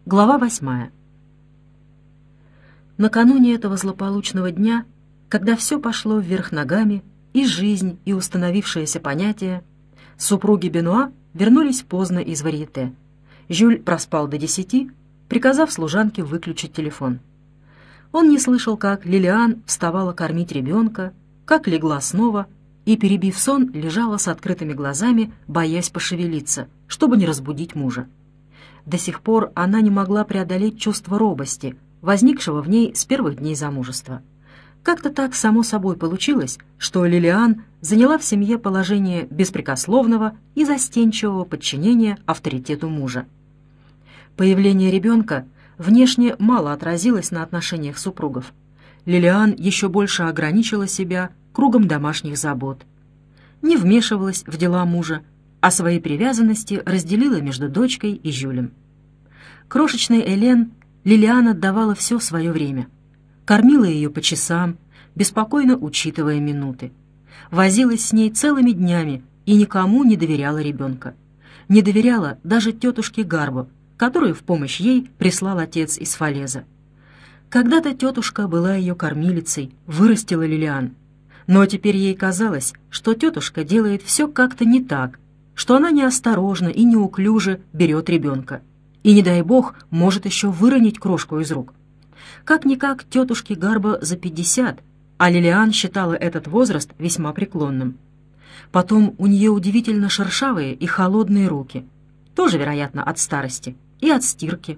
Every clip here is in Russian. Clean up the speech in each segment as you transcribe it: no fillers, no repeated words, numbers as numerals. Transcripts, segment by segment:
Глава 8. Накануне этого злополучного дня, когда все пошло вверх ногами, и жизнь, и установившееся понятие, супруги Бенуа вернулись поздно из варьете. Жюль проспал до 10, приказав служанке выключить телефон. Он не слышал, как Лилиан вставала кормить ребенка, как легла снова и, перебив сон, лежала с открытыми глазами, боясь пошевелиться, чтобы не разбудить мужа. До сих пор она не могла преодолеть чувство робости, возникшего в ней с первых дней замужества. Как-то так само собой получилось, что Лилиан заняла в семье положение беспрекословного и застенчивого подчинения авторитету мужа. Появление ребенка внешне мало отразилось на отношениях супругов. Лилиан еще больше ограничила себя кругом домашних забот. Не вмешивалась в дела мужа, а свои привязанности разделила между дочкой и Жюлем. Крошечной Элен Лилиан отдавала все свое время. Кормила ее по часам, беспокойно учитывая минуты. Возилась с ней целыми днями и никому не доверяла ребенка. Не доверяла даже тетушке Гарбо, которую в помощь ей прислал отец из Фалеза. Когда-то тетушка была ее кормилицей, вырастила Лилиан. Но теперь ей казалось, что тетушка делает все как-то не так, что она неосторожно и неуклюже берет ребенка. И, не дай бог, может еще выронить крошку из рук. Как-никак тетушке Гарбо за 50, а Лилиан считала этот возраст весьма преклонным. Потом у нее удивительно шершавые и холодные руки, тоже, вероятно, от старости и от стирки.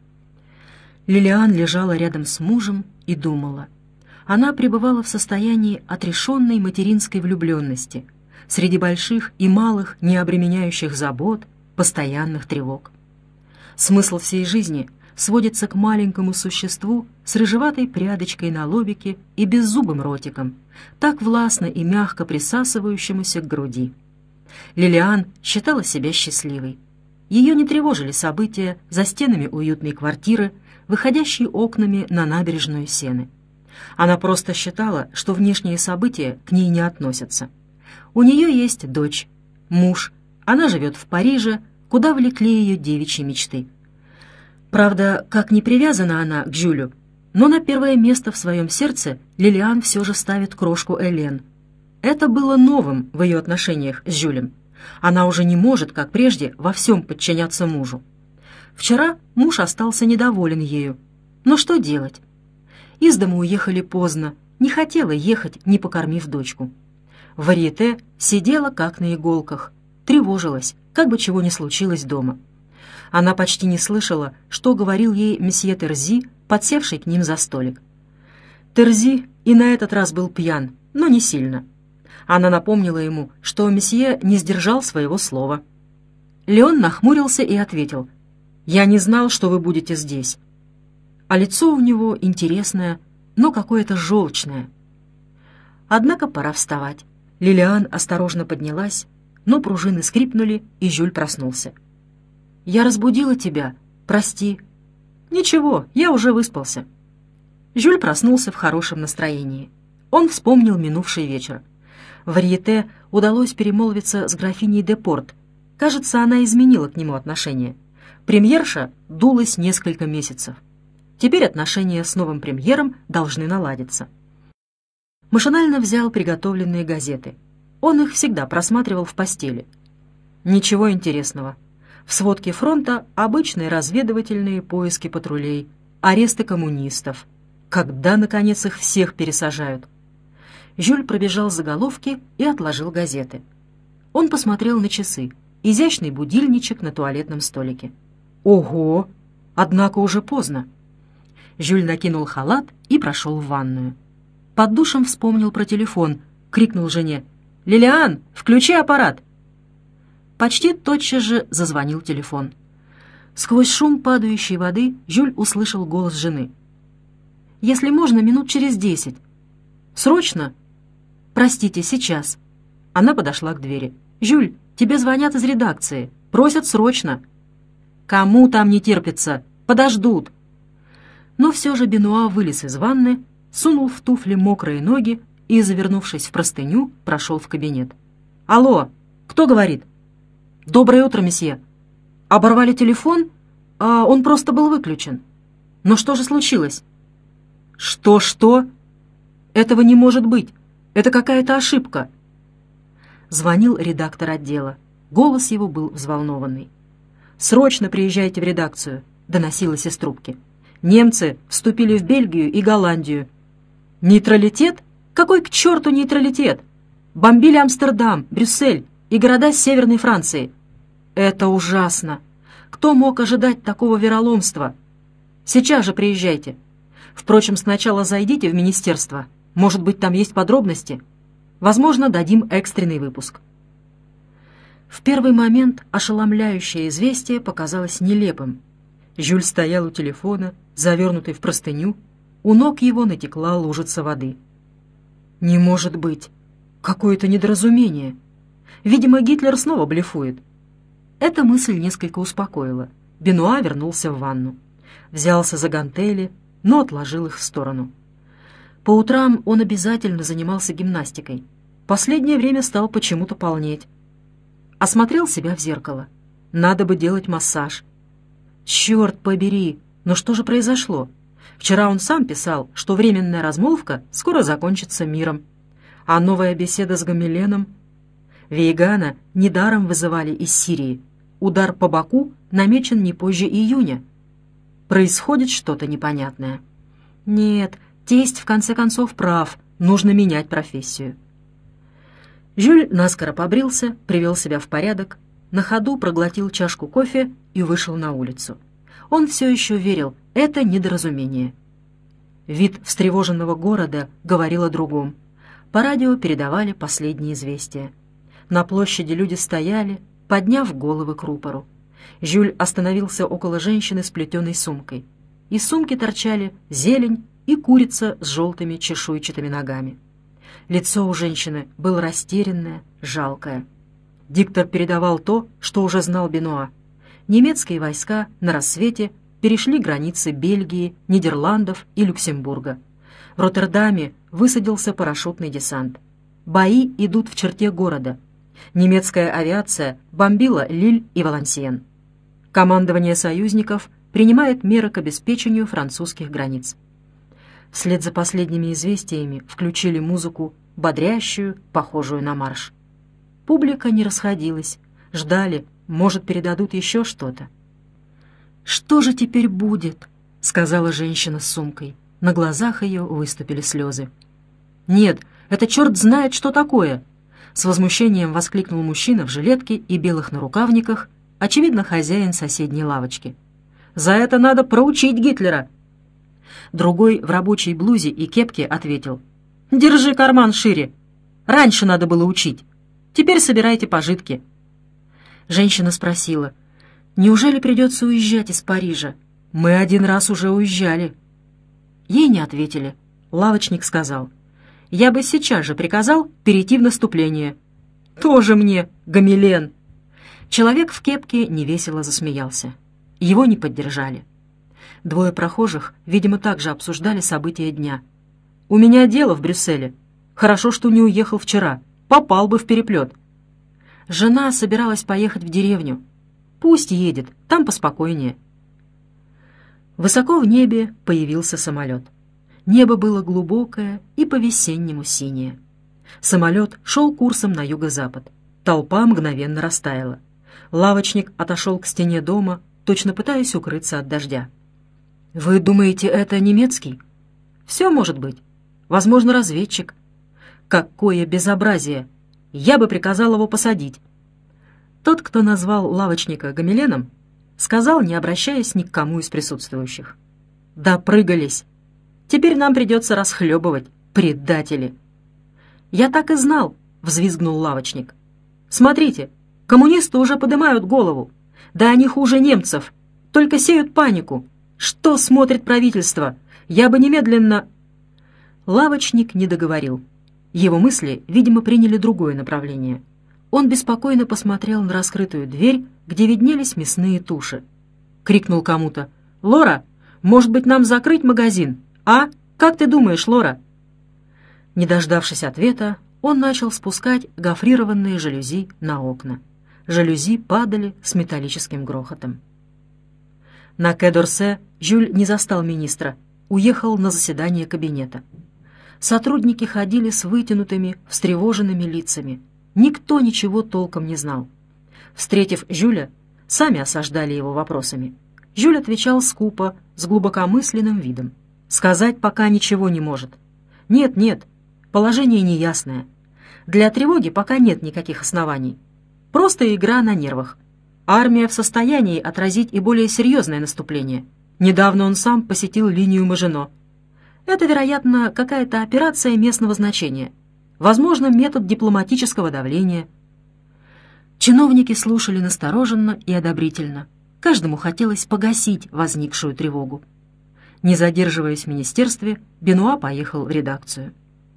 Лилиан лежала рядом с мужем и думала. Она пребывала в состоянии отрешенной материнской влюбленности, среди больших и малых необременяющих забот, постоянных тревог. Смысл всей жизни сводится к маленькому существу с рыжеватой прядочкой на лобике и беззубым ротиком, так властно и мягко присасывающемуся к груди. Лилиан считала себя счастливой. Ее не тревожили события за стенами уютной квартиры, выходящей окнами на набережную Сены. Она просто считала, что внешние события к ней не относятся. У нее есть дочь, муж, она живет в Париже, куда влекли ее девичьи мечты. Правда, как не привязана она к Жюлю, но на первое место в своем сердце Лилиан все же ставит крошку Элен. Это было новым в ее отношениях с Жюлем. Она уже не может, как прежде, во всем подчиняться мужу. Вчера муж остался недоволен ею. Но что делать? Из дому уехали поздно, не хотела ехать, не покормив дочку. В варьете сидела как на иголках, тревожилась, как бы чего ни случилось дома. Она почти не слышала, что говорил ей месье Терзи, подсевший к ним за столик. Терзи и на этот раз был пьян, но не сильно. Она напомнила ему, что месье не сдержал своего слова. Леон нахмурился и ответил: «Я не знал, что вы будете здесь». А лицо у него интересное, но какое-то желчное. Однако пора вставать. Лилиан осторожно поднялась, но пружины скрипнули, и Жюль проснулся. «Я разбудила тебя. Прости». «Ничего, я уже выспался». Жюль проснулся в хорошем настроении. Он вспомнил минувший вечер. В варьете удалось перемолвиться с графиней де Порт. Кажется, она изменила к нему отношение. Премьерша дулась несколько месяцев. Теперь отношения с новым премьером должны наладиться. Машинально взял приготовленные газеты. Он их всегда просматривал в постели. Ничего интересного. В сводке фронта обычные разведывательные поиски патрулей, аресты коммунистов. Когда, наконец, их всех пересажают? Жюль пробежал заголовки и отложил газеты. Он посмотрел на часы. Изящный будильничек на туалетном столике. Ого! Однако уже поздно. Жюль накинул халат и прошел в ванную. Под душем вспомнил про телефон, крикнул жене: «Лилиан, включи аппарат!» Почти тотчас же зазвонил телефон. Сквозь шум падающей воды Жюль услышал голос жены. «Если можно, минут через 10. Срочно?» «Простите, сейчас». Она подошла к двери. «Жюль, тебе звонят из редакции. Просят срочно». «Кому там не терпится? Подождут». Но все же Бенуа вылез из ванны, сунул в туфли мокрые ноги и, завернувшись в простыню, прошел в кабинет. «Алло, кто говорит?» «Доброе утро, месье». «Оборвали телефон?» А он просто был выключен. Но что же случилось? Что? Этого не может быть. Это какая-то ошибка. Звонил редактор отдела. Голос его был взволнованный. «Срочно приезжайте в редакцию», — доносилось из трубки. «Немцы вступили в Бельгию и Голландию». «Нейтралитет? Какой к черту нейтралитет? Бомбили Амстердам, Брюссель и города Северной Франции. Это ужасно. Кто мог ожидать такого вероломства? Сейчас же приезжайте. Впрочем, сначала зайдите в министерство. Может быть, там есть подробности. Возможно, дадим экстренный выпуск». В первый момент ошеломляющее известие показалось нелепым. Жюль стоял у телефона, завернутый в простыню. У ног его натекла лужица воды. «Не может быть! Какое-то недоразумение! Видимо, Гитлер снова блефует». Эта мысль несколько успокоила. Бенуа вернулся в ванну. Взялся за гантели, но отложил их в сторону. По утрам он обязательно занимался гимнастикой. Последнее время стал почему-то полнеть. Осмотрел себя в зеркало. Надо бы делать массаж. Черт побери, но что же произошло? Вчера он сам писал, что временная размолвка скоро закончится миром. А новая беседа с Гамиленом? Вейгана недаром вызывали из Сирии. Удар по боку намечен не позже июня. Происходит что-то непонятное. Нет, тесть в конце концов прав, нужно менять профессию. Жюль наскоро побрился, привел себя в порядок, на ходу проглотил чашку кофе и вышел на улицу. Он все еще верил, это недоразумение. Вид встревоженного города говорил о другом. По радио передавали последние известия. На площади люди стояли, подняв головы к рупору. Жюль остановился около женщины с плетеной сумкой. Из сумки торчали зелень и курица с желтыми чешуйчатыми ногами. Лицо у женщины было растерянное, жалкое. Диктор передавал то, что уже знал Бенуа. Немецкие войска на рассвете перешли границы Бельгии, Нидерландов и Люксембурга. В Роттердаме высадился парашютный десант. Бои идут в черте города. Немецкая авиация бомбила Лиль и Валансиен. Командование союзников принимает меры к обеспечению французских границ. Вслед за последними известиями включили музыку, бодрящую, похожую на марш. Публика не расходилась, ждали, может, передадут еще что-то. «Что же теперь будет?» — сказала женщина с сумкой. На глазах ее выступили слезы. «Нет, это черт знает, что такое!» С возмущением воскликнул мужчина в жилетке и белых нарукавниках, очевидно, хозяин соседней лавочки. «За это надо проучить Гитлера!» Другой в рабочей блузе и кепке ответил: «Держи карман шире! Раньше надо было учить. Теперь собирайте пожитки». Женщина спросила: «Неужели придется уезжать из Парижа? Мы один раз уже уезжали». Ей не ответили. Лавочник сказал: «Я бы сейчас же приказал перейти в наступление». «Тоже мне, Гамилен!» Человек в кепке невесело засмеялся. Его не поддержали. Двое прохожих, видимо, также обсуждали события дня. «У меня дело в Брюсселе. Хорошо, что не уехал вчера. Попал бы в переплет». Жена собиралась поехать в деревню. «Пусть едет, там поспокойнее». Высоко в небе появился самолет. Небо было глубокое и по-весеннему синее. Самолет шел курсом на юго-запад. Толпа мгновенно растаяла. Лавочник отошел к стене дома, точно пытаясь укрыться от дождя. «Вы думаете, это немецкий?» «Все может быть. Возможно, разведчик». «Какое безобразие! Я бы приказал его посадить». Тот, кто назвал лавочника Гамиленом, сказал, не обращаясь ни к кому из присутствующих: «Допрыгались. Теперь нам придется расхлебывать, предатели». «Я так и знал», — взвизгнул лавочник. «Смотрите, коммунисты уже поднимают голову. Да они хуже немцев, только сеют панику. Что смотрит правительство? Я бы немедленно...» Лавочник не договорил. Его мысли, видимо, приняли другое направление. Он беспокойно посмотрел на раскрытую дверь, где виднелись мясные туши. Крикнул кому-то: «Лора, может быть, нам закрыть магазин? А? Как ты думаешь, Лора?» Не дождавшись ответа, он начал спускать гофрированные жалюзи на окна. Жалюзи падали с металлическим грохотом. На Кэ-д'Орсе Жюль не застал министра, уехал на заседание кабинета. Сотрудники ходили с вытянутыми, встревоженными лицами. Никто ничего толком не знал. Встретив Жюля, сами осаждали его вопросами. Жюль отвечал скупо, с глубокомысленным видом. Сказать пока ничего не может. Нет, положение неясное. Для тревоги пока нет никаких оснований. Просто игра на нервах. Армия в состоянии отразить и более серьезное наступление. Недавно он сам посетил линию Мажино. Это, вероятно, какая-то операция местного значения. Возможно, метод дипломатического давления. Чиновники слушали настороженно и одобрительно. Каждому хотелось погасить возникшую тревогу. Не задерживаясь в министерстве, Бенуа поехал в редакцию.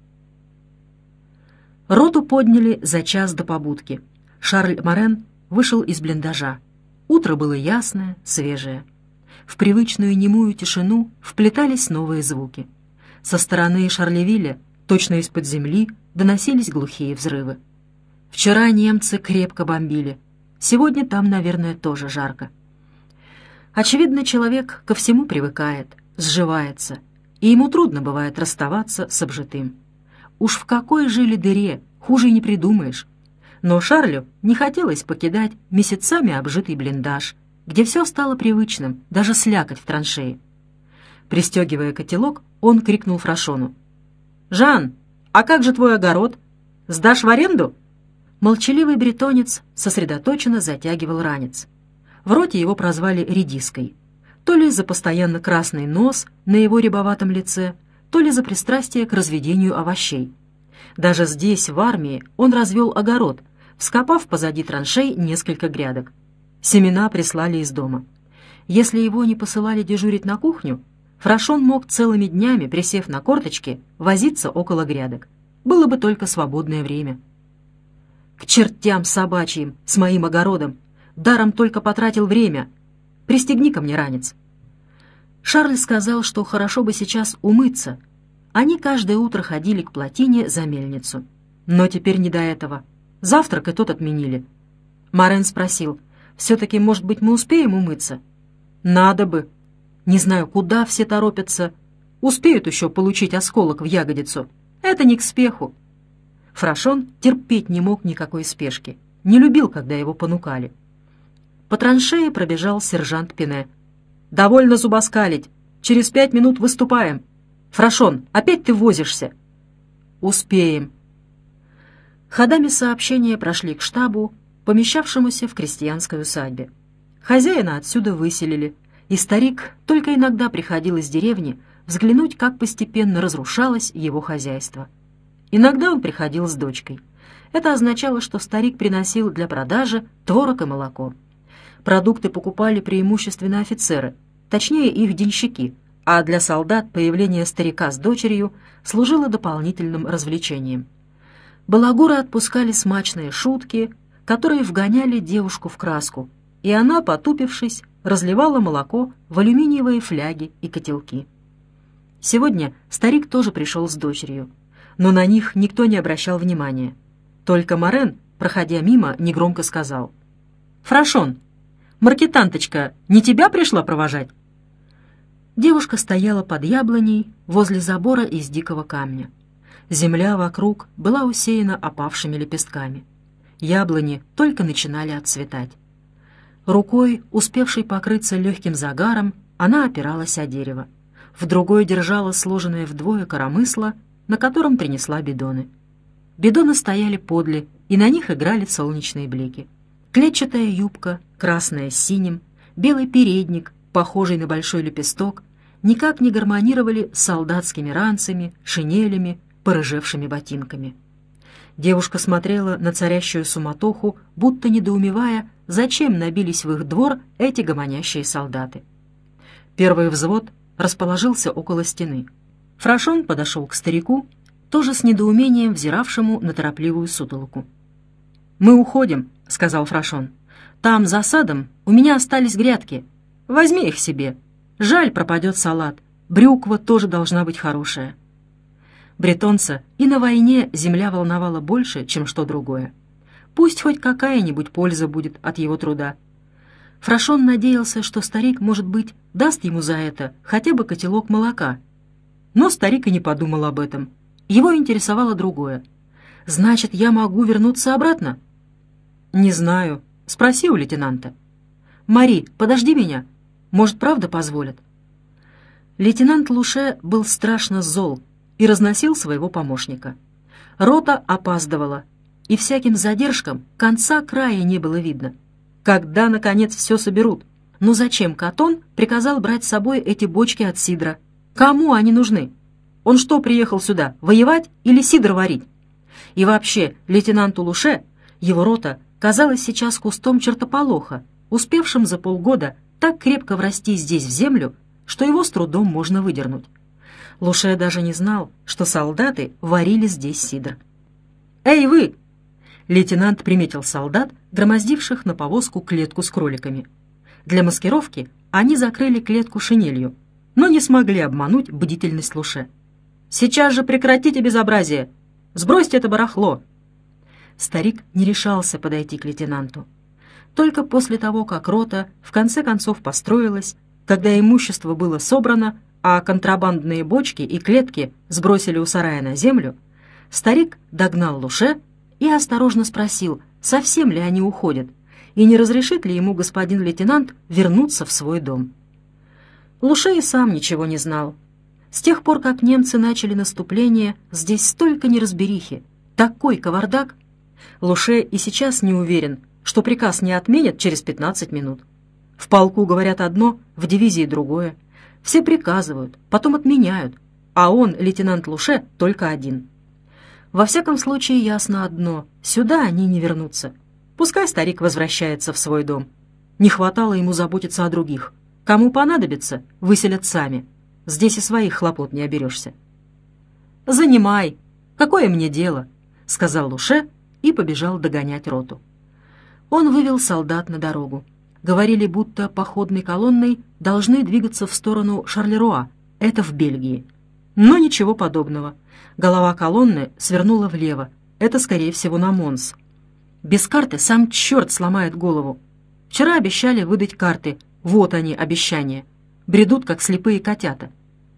Роту подняли за час до побудки. Шарль Морен вышел из блиндажа. Утро было ясное, свежее. В привычную немую тишину вплетались новые звуки. Со стороны Шарлевилля, точно из-под земли, доносились глухие взрывы. Вчера немцы крепко бомбили. Сегодня там, наверное, тоже жарко. Очевидно, человек ко всему привыкает, сживается, и ему трудно бывает расставаться с обжитым. Уж в какой жили дыре, хуже и не придумаешь. Но Шарлю не хотелось покидать месяцами обжитый блиндаж, где все стало привычным, даже слякоть в траншее. Пристегивая котелок, он крикнул Фрашону: «Жан, а как же твой огород? Сдашь в аренду?» Молчаливый бретонец сосредоточенно затягивал ранец. В роте его прозвали редиской. То ли за постоянно красный нос на его рябоватом лице, то ли за пристрастие к разведению овощей. Даже здесь, в армии, он развел огород, вскопав позади траншей несколько грядок. Семена прислали из дома. Если его не посылали дежурить на кухню, Фрашон мог целыми днями, присев на корточки, возиться около грядок. Было бы только свободное время. «К чертям собачьим, с моим огородом! Даром только потратил время! Пристегни-ка мне ранец!» Шарль сказал, что хорошо бы сейчас умыться. Они каждое утро ходили к плотине за мельницу. Но теперь не до этого. Завтрак и тот отменили. Морен спросил: «Все-таки, может быть, мы успеем умыться?» «Надо бы. Не знаю, куда все торопятся. Успеют еще получить осколок в ягодицу. Это не к спеху». Фрашон терпеть не мог никакой спешки. Не любил, когда его понукали. По траншее пробежал сержант Пине. «Довольно зубоскалить. Через 5 минут выступаем. Фрашон, опять ты возишься?» «Успеем». Ходами сообщения прошли к штабу, помещавшемуся в крестьянской усадьбе. Хозяина отсюда выселили, и старик только иногда приходил из деревни взглянуть, как постепенно разрушалось его хозяйство. Иногда он приходил с дочкой. Это означало, что старик приносил для продажи творог и молоко. Продукты покупали преимущественно офицеры, точнее их денщики, а для солдат появление старика с дочерью служило дополнительным развлечением. Балагуры отпускали смачные шутки, которые вгоняли девушку в краску, и она, потупившись, разливала молоко в алюминиевые фляги и котелки. Сегодня старик тоже пришел с дочерью, но на них никто не обращал внимания. Только Морен, проходя мимо, негромко сказал: «Фрашон, маркетанточка не тебя пришла провожать?» Девушка стояла под яблоней возле забора из дикого камня. Земля вокруг была усеяна опавшими лепестками. Яблони только начинали отцветать. Рукой, успевшей покрыться легким загаром, она опиралась о дерево. В другой держала сложенное вдвое коромысло, на котором принесла бидоны. Бидоны стояли подле, и на них играли солнечные блики. Клетчатая юбка, красная с синим, белый передник, похожий на большой лепесток, никак не гармонировали с солдатскими ранцами, шинелями, порыжевшими ботинками. Девушка смотрела на царящую суматоху, будто недоумевая, зачем набились в их двор эти гомонящие солдаты. Первый взвод расположился около стены. Фрашон подошел к старику, тоже с недоумением взиравшему на торопливую сутолоку. «Мы уходим», — сказал Фрашон. «Там, за садом, у меня остались грядки. Возьми их себе. Жаль, пропадет салат. Брюква тоже должна быть хорошая». Бретонца и на войне земля волновала больше, чем что другое. Пусть хоть какая-нибудь польза будет от его труда. Фрашон надеялся, что старик, может быть, даст ему за это хотя бы котелок молока. Но старик и не подумал об этом. Его интересовало другое. «Значит, я могу вернуться обратно?» «Не знаю. Спроси у лейтенанта». «Мари, подожди меня. Может, правда позволят?» Лейтенант Луше был страшно зол и разносил своего помощника. Рота опаздывала, и всяким задержкам конца края не было видно. Когда, наконец, все соберут? Но зачем Катон приказал брать с собой эти бочки от сидра? Кому они нужны? Он что, приехал сюда, воевать или сидр варить? И вообще, лейтенанту Луше его рота казалась сейчас кустом чертополоха, успевшим за полгода так крепко врасти здесь в землю, что его с трудом можно выдернуть. Луше даже не знал, что солдаты варили здесь сидр. «Эй, вы!» Лейтенант приметил солдат, громоздивших на повозку клетку с кроликами. Для маскировки они закрыли клетку шинелью, но не смогли обмануть бдительность Луше. «Сейчас же прекратите безобразие! Сбросьте это барахло!» Старик не решался подойти к лейтенанту. Только после того, как рота в конце концов построилась, когда имущество было собрано, а контрабандные бочки и клетки сбросили у сарая на землю, старик догнал Луше и осторожно спросил, совсем ли они уходят, и не разрешит ли ему господин лейтенант вернуться в свой дом. Луше и сам ничего не знал. С тех пор, как немцы начали наступление, здесь столько неразберихи, такой кавардак. Луше и сейчас не уверен, что приказ не отменят через 15 минут. В полку говорят одно, в дивизии другое. Все приказывают, потом отменяют, а он, лейтенант Луше, только один. Во всяком случае, ясно одно — сюда они не вернутся. Пускай старик возвращается в свой дом. Не хватало ему заботиться о других. Кому понадобится, выселят сами. Здесь и своих хлопот не оберешься. «Занимай! Какое мне дело?» — сказал Луше и побежал догонять роту. Он вывел солдат на дорогу. Говорили, будто походной колонной должны двигаться в сторону Шарлеруа, это в Бельгии. Но ничего подобного. Голова колонны свернула влево, это, скорее всего, на Монс. Без карты сам черт сломает голову. Вчера обещали выдать карты, вот они, обещания. Бредут, как слепые котята.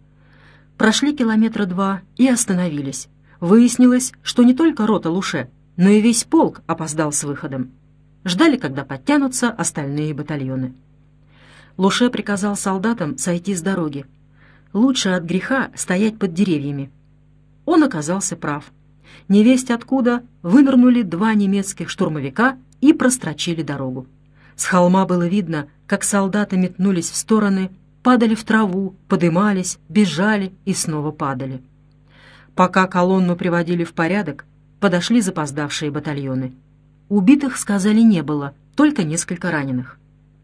Прошли километра 2 и остановились. Выяснилось, что не только рота Луше, но и весь полк опоздал с выходом. Ждали, когда подтянутся остальные батальоны. Луше приказал солдатам сойти с дороги. Лучше от греха стоять под деревьями. Он оказался прав. Невесть откуда вынырнули 2 немецких штурмовика и прострочили дорогу. С холма было видно, как солдаты метнулись в стороны, падали в траву, подымались, бежали и снова падали. Пока колонну приводили в порядок, подошли запоздавшие батальоны. Убитых, сказали, не было, только несколько раненых.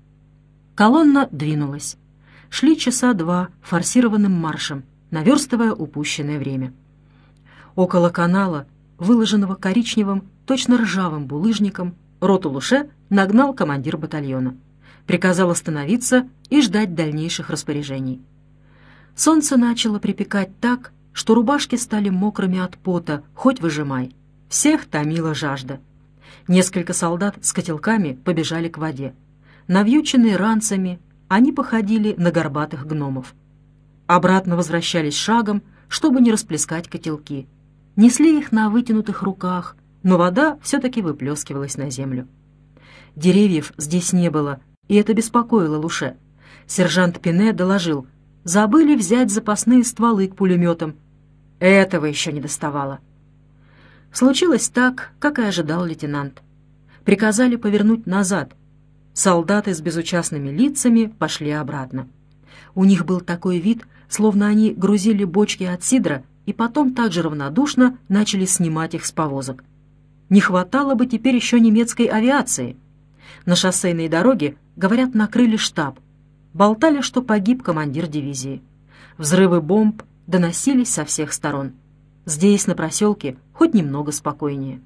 Колонна двинулась. Шли часа 2 форсированным маршем, наверстывая упущенное время. Около канала, выложенного коричневым, точно ржавым булыжником, роту Луше нагнал командир батальона. Приказал остановиться и ждать дальнейших распоряжений. Солнце начало припекать так, что рубашки стали мокрыми от пота, хоть выжимай. Всех томила жажда. Несколько солдат с котелками побежали к воде. Навьюченные ранцами, они походили на горбатых гномов. Обратно возвращались шагом, чтобы не расплескать котелки. Несли их на вытянутых руках, но вода все-таки выплескивалась на землю. Деревьев здесь не было, и это беспокоило Луше. Сержант Пине доложил: забыли взять запасные стволы к пулеметам. Этого еще не доставало. Случилось так, как и ожидал лейтенант. Приказали повернуть назад. Солдаты с безучастными лицами пошли обратно. У них был такой вид, словно они грузили бочки от сидра и потом так же равнодушно начали снимать их с повозок. Не хватало бы теперь еще немецкой авиации. На шоссейной дороге, говорят, накрыли штаб. Болтали, что погиб командир дивизии. Взрывы бомб доносились со всех сторон. Здесь, на проселке, хоть немного спокойнее.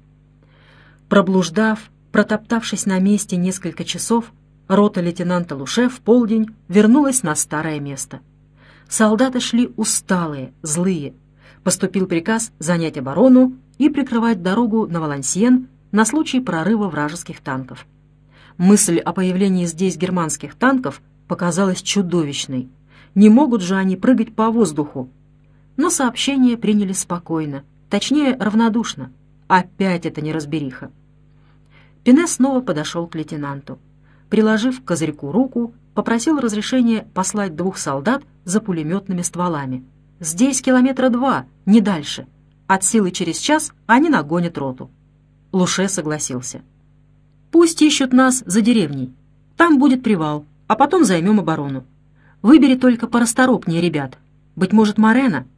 Проблуждав, протоптавшись на месте несколько часов, рота лейтенанта Луше в полдень вернулась на старое место. Солдаты шли усталые, злые. Поступил приказ занять оборону и прикрывать дорогу на Валансиен на случай прорыва вражеских танков. Мысль о появлении здесь германских танков показалась чудовищной. Не могут же они прыгать по воздуху. Но сообщение приняли спокойно, точнее, равнодушно. Опять эта неразбериха. Пине снова подошел к лейтенанту. Приложив к козырьку руку, попросил разрешения послать 2 солдат за пулеметными стволами. «Здесь 2 километра, не дальше. От силы через час они нагонят роту». Луше согласился. «Пусть ищут нас за деревней. Там будет привал, а потом займем оборону. Выбери только порасторопнее ребят. Быть может, Морена?»